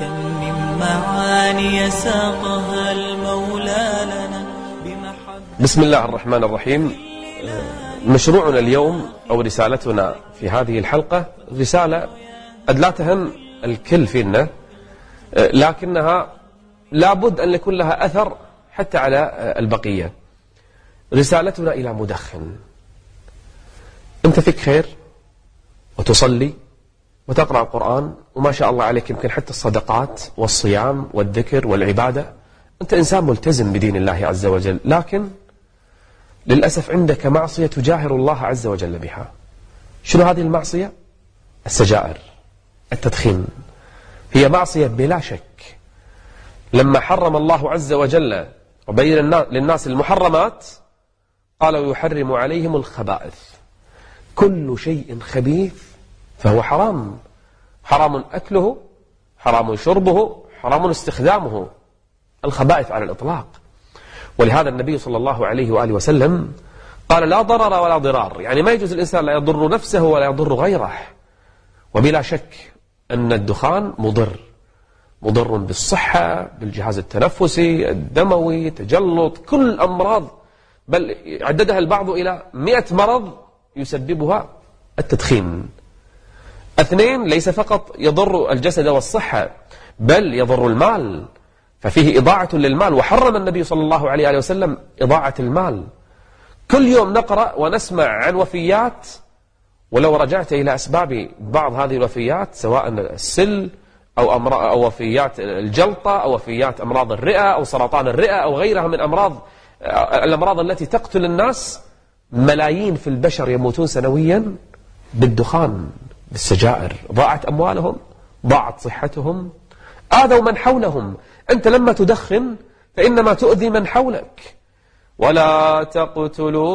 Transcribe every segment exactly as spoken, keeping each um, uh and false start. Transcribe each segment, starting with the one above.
كم من معاني ساقها المولى لنا بمحبة. بسم الله الرحمن الرحيم. مشروعنا اليوم أو رسالتنا في هذه الحلقة رسالة قد لا تهم الكل فينا، لكنها لابد أن يكون لها أثر حتى على البقية. رسالتنا إلى مدخن: أنت فيك خير وتصلي وتقرأ القرآن وما شاء الله عليك، يمكن حتى الصدقات والصيام والذكر والعبادة، أنت إنسان ملتزم بدين الله عز وجل، لكن للأسف عندك معصية تجاهر الله عز وجل بها. شنو هذه المعصية؟ السجائر، التدخين. هي معصية بلا شك. لما حرم الله عز وجل وبين للناس المحرمات قال ويحرم عليهم الخبائث. كل شيء خبيث فهو حرام، حرام أكله، حرام شربه، حرام استخدامه، الخبائث على الإطلاق. ولهذا النبي صلى الله عليه وآله وسلم قال لا ضرر ولا ضرار، يعني ما يجوز الإنسان لا يضر نفسه ولا يضر غيره. وبلا شك أن الدخان مضر، مضر بالصحة، بالجهاز التنفسي، الدموي، تجلط، كل أمراض، بل عددها البعض إلى مئة مرض يسببها التدخين. اثنين، ليس فقط يضر الجسد والصحة بل يضر المال، ففيه إضاعة للمال، وحرم النبي صلى الله عليه وسلم إضاعة المال. كل يوم نقرأ ونسمع عن وفيات، ولو رجعت إلى أسباب بعض هذه الوفيات سواء السل أو, أو وفيات الجلطة أو وفيات أمراض الرئة أو سرطان الرئة أو غيرها من أمراض الأمراض التي تقتل الناس، ملايين في البشر يموتون سنويا بالدخان، بالسجائر. ضاعت أموالهم، ضاعت صحتهم، آذوا من حولهم. أنت لما تدخن فإنما تؤذي من حولك. ولا تقتلوا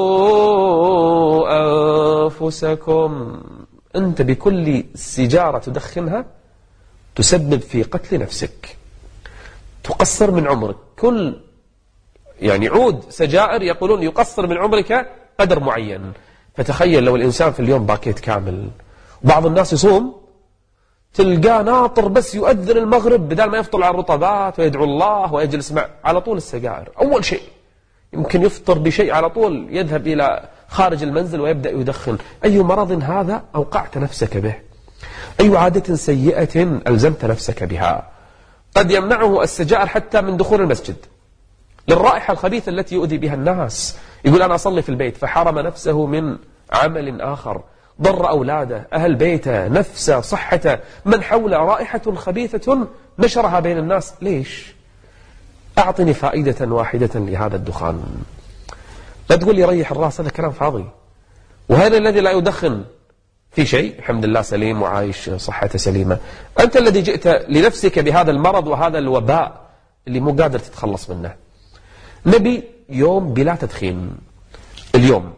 أنفسكم، أنت بكل سيجارة تدخنها تسبب في قتل نفسك، تقصر من عمرك. كل يعني عود سجائر يقولون يقصر من عمرك قدر معين. فتخيل لو الإنسان في اليوم باكيت كامل، وبعض الناس يصوم تلقاه ناطر بس يؤذن المغرب، بدل ما يفطر على الرطبات ويدعو الله ويجلس مع على طول السجائر. أول شيء يمكن يفطر بشيء على طول يذهب إلى خارج المنزل ويبدأ يدخن. أي مرض هذا أوقعت نفسك به؟ أي عادة سيئة ألزمت نفسك بها؟ قد يمنعه السجائر حتى من دخول المسجد للرائحة الخبيثة التي يؤذي بها الناس. يقول أنا أصلي في البيت، فحرم نفسه من عمل آخر، ضر أولاده، أهل بيته، نفسه، صحته، من حوله، رائحة خبيثة نشرها بين الناس. ليش؟ أعطني فائدة واحدة لهذا الدخان. لا تقول لي ريح الرأس، هذا كلام فاضي. وهذا الذي لا يدخن في شيء الحمد لله سليم وعايش صحته سليمة. أنت الذي جئت لنفسك بهذا المرض وهذا الوباء اللي مو قادر تتخلص منه. نبي يوم بلا تدخين اليوم.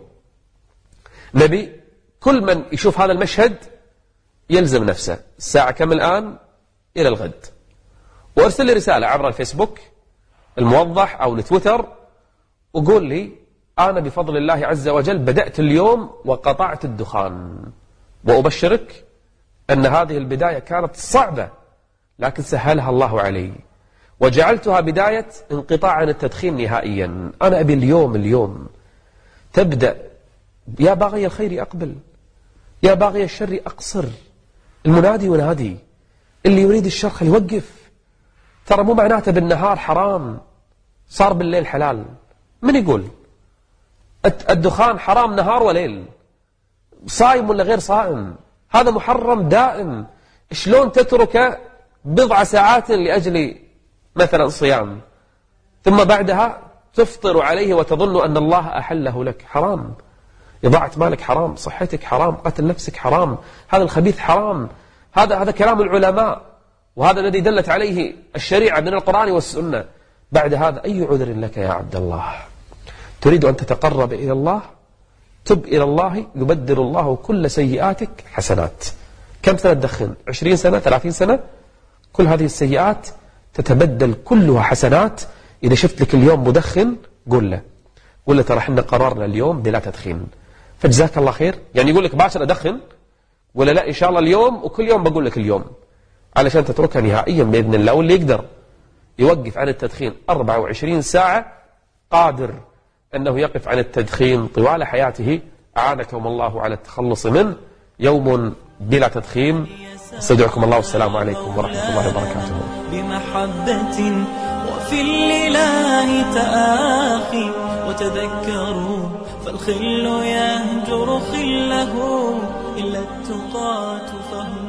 نبي كل من يشوف هذا المشهد يلزم نفسه الساعة كم الآن إلى الغد، وارسل لي رسالة عبر الفيسبوك الموضح أو لتويتر وقول لي أنا بفضل الله عز وجل بدأت اليوم وقطعت الدخان. وأبشرك أن هذه البداية كانت صعبة، لكن سهلها الله علي وجعلتها بداية انقطاع عن التدخين نهائيا. أنا أبي اليوم اليوم تبدأ. يا باغي الخير أقبل، يا باغي الشر أقصر. المنادي ينادي، اللي يريد الشر خليه يوقف. ترى مو معناته بالنهار حرام صار بالليل حلال. من يقول الدخان حرام نهار وليل؟ صائم ولا غير صائم؟ هذا محرم دائم. شلون تترك بضع ساعات لأجل مثلا صيام ثم بعدها تفطر عليه وتظن أن الله أحله لك؟ حرام. إضاعة مالك حرام، صحتك حرام، قتل نفسك حرام، هذا الخبيث حرام. هذا هذا كلام العلماء، وهذا الذي دلت عليه الشريعة من القرآن والسنة. بعد هذا أي عذر لك يا عبد الله؟ تريد أن تتقرب إلى الله؟ تب إلى الله يبدل الله كل سيئاتك حسنات. كم سنة تدخن؟ عشرين سنة، ثلاثين سنة؟ كل هذه السيئات تتبدل كلها حسنات. إذا شفت لك اليوم مدخن قول له، قول له ترى احنا قررنا اليوم بلا تدخين، فجزاك الله خير. يعني يقول لك باكر أدخن ولا لا؟ إن شاء الله اليوم، وكل يوم بقول لك اليوم علشان تتركها نهائيا بإذن الله. واللي يقدر يوقف عن التدخين أربعة وعشرين ساعة قادر أنه يقف عن التدخين طوال حياته. أعانكم الله على التخلص منه. يوم بلا تدخين. استودعكم الله والسلام عليكم ورحمة الله وبركاته. بمحبة وفي الإله تآخي وتذكروا فالخل يهجر خله إلا التقاة فهم